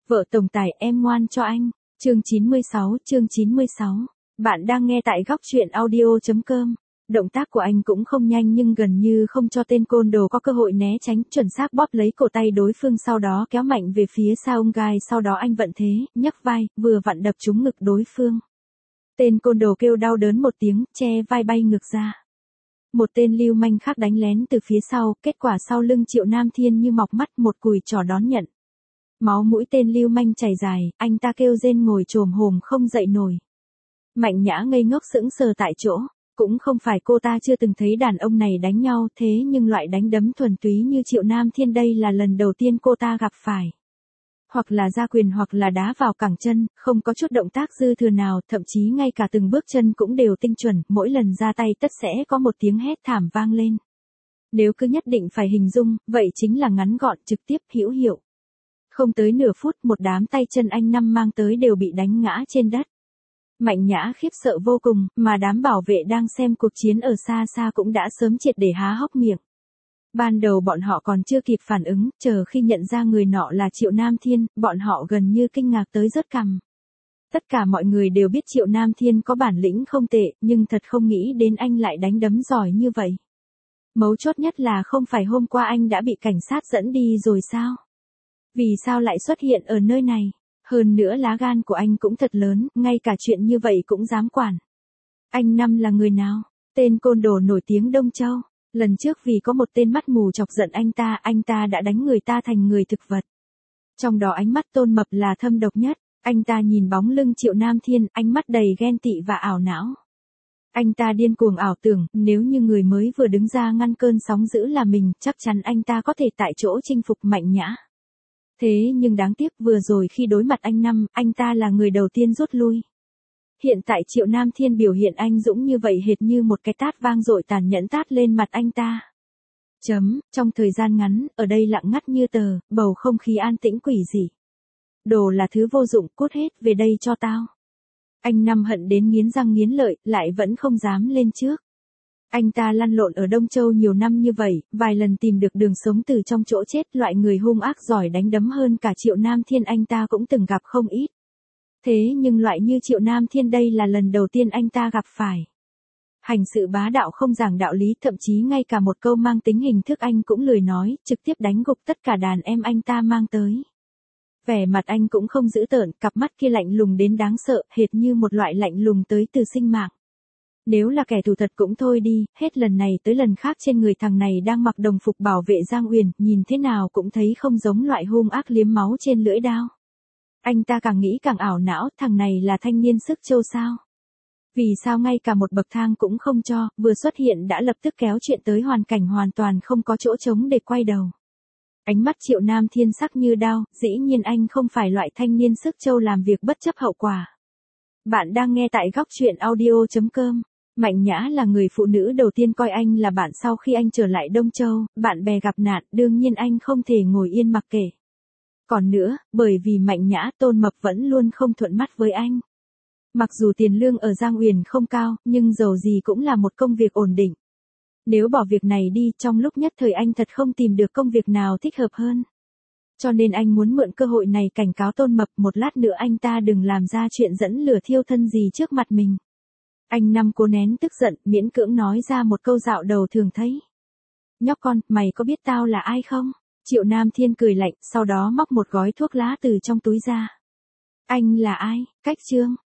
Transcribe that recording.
Vợ tổng tài em ngoan cho anh. Chương 96. Bạn đang nghe tại góc truyện audio.com. Động tác của anh cũng không nhanh nhưng gần như không cho tên côn đồ có cơ hội né tránh, chuẩn xác bóp lấy cổ tay đối phương sau đó kéo mạnh về phía sau ông gai, sau đó anh vận thế, nhấc vai, vừa vặn đập trúng ngực đối phương. Tên côn đồ kêu đau đớn một tiếng, che vai bay ngược ra. Một tên lưu manh khác đánh lén từ phía sau, kết quả sau lưng Triệu Nam Thiên như mọc mắt, một cùi trỏ đón nhận. Máu mũi tên lưu manh chảy dài, anh ta kêu rên ngồi chồm hổm không dậy nổi. Mạnh Nhã ngây ngốc sững sờ tại chỗ, cũng không phải cô ta chưa từng thấy đàn ông này đánh nhau, thế nhưng loại đánh đấm thuần túy như Triệu Nam Thiên đây là lần đầu tiên cô ta gặp phải. Hoặc là ra quyền hoặc là đá vào cẳng chân, không có chút động tác dư thừa nào, thậm chí ngay cả từng bước chân cũng đều tinh chuẩn, mỗi lần ra tay tất sẽ có một tiếng hét thảm vang lên. Nếu cứ nhất định phải hình dung, vậy chính là ngắn gọn, trực tiếp, hữu hiệu. Không tới nửa phút, một đám tay chân anh Năm mang tới đều bị đánh ngã trên đất. Mạnh Nhã khiếp sợ vô cùng, mà đám bảo vệ đang xem cuộc chiến ở xa xa cũng đã sớm triệt để há hốc miệng. Ban đầu bọn họ còn chưa kịp phản ứng, chờ khi nhận ra người nọ là Triệu Nam Thiên, bọn họ gần như kinh ngạc tới rớt cằm. Tất cả mọi người đều biết Triệu Nam Thiên có bản lĩnh không tệ, nhưng thật không nghĩ đến anh lại đánh đấm giỏi như vậy. Mấu chốt nhất là không phải hôm qua anh đã bị cảnh sát dẫn đi rồi sao? Vì sao lại xuất hiện ở nơi này? Hơn nữa lá gan của anh cũng thật lớn, ngay cả chuyện như vậy cũng dám quản. Anh Năm là người nào? Tên côn đồ nổi tiếng Đông Châu. Lần trước vì có một tên mắt mù chọc giận anh ta đã đánh người ta thành người thực vật. Trong đó ánh mắt Tôn Mập là thâm độc nhất, anh ta nhìn bóng lưng Triệu Nam Thiên, ánh mắt đầy ghen tị và ảo não. Anh ta điên cuồng ảo tưởng, nếu như người mới vừa đứng ra ngăn cơn sóng dữ là mình, chắc chắn anh ta có thể tại chỗ chinh phục Mạnh Nhã. Thế nhưng đáng tiếc vừa rồi khi đối mặt anh Năm, anh ta là người đầu tiên rút lui. Hiện tại Triệu Nam Thiên biểu hiện anh dũng như vậy hệt như một cái tát vang dội tàn nhẫn tát lên mặt anh ta. Trong thời gian ngắn, ở đây lặng ngắt như tờ, bầu không khí an tĩnh quỷ dị. Đồ là thứ vô dụng, cút hết về đây cho tao. Anh Năm hận đến nghiến răng nghiến lợi, lại vẫn không dám lên trước. Anh ta lăn lộn ở Đông Châu nhiều năm như vậy, vài lần tìm được đường sống từ trong chỗ chết, loại người hung ác giỏi đánh đấm hơn cả Triệu Nam Thiên anh ta cũng từng gặp không ít. Thế nhưng loại như Triệu Nam Thiên đây là lần đầu tiên anh ta gặp phải. Hành sự bá đạo không giảng đạo lý, thậm chí ngay cả một câu mang tính hình thức anh cũng lười nói, trực tiếp đánh gục tất cả đàn em anh ta mang tới. Vẻ mặt anh cũng không dữ tợn, cặp mắt kia lạnh lùng đến đáng sợ, hệt như một loại lạnh lùng tới từ sinh mạng. Nếu là kẻ thù thật cũng thôi đi, hết lần này tới lần khác trên người thằng này đang mặc đồng phục bảo vệ Giang Uyển, nhìn thế nào cũng thấy không giống loại hung ác liếm máu trên lưỡi đao. Anh ta càng nghĩ càng ảo não, thằng này là thanh niên sức châu sao? Vì sao ngay cả một bậc thang cũng không cho, vừa xuất hiện đã lập tức kéo chuyện tới hoàn cảnh hoàn toàn không có chỗ trống để quay đầu. Ánh mắt Triệu Nam Thiên sắc như đao, dĩ nhiên anh không phải loại thanh niên sức châu làm việc bất chấp hậu quả. Bạn đang nghe tại góc truyện audio.com. Mạnh Nhã là người phụ nữ đầu tiên coi anh là bạn sau khi anh trở lại Đông Châu, bạn bè gặp nạn, đương nhiên anh không thể ngồi yên mặc kệ. Còn nữa, bởi vì Mạnh Nhã, Tôn Mập vẫn luôn không thuận mắt với anh. Mặc dù tiền lương ở Giang Uyển không cao, nhưng dầu gì cũng là một công việc ổn định. Nếu bỏ việc này đi, trong lúc nhất thời anh thật không tìm được công việc nào thích hợp hơn. Cho nên anh muốn mượn cơ hội này cảnh cáo Tôn Mập một lát nữa anh ta đừng làm ra chuyện dẫn lửa thiêu thân gì trước mặt mình. Anh Năm cố nén tức giận, miễn cưỡng nói ra một câu dạo đầu thường thấy. Nhóc con, mày có biết tao là ai không? Triệu Nam Thiên cười lạnh, sau đó móc một gói thuốc lá từ trong túi ra. Anh là ai? Cách Trương.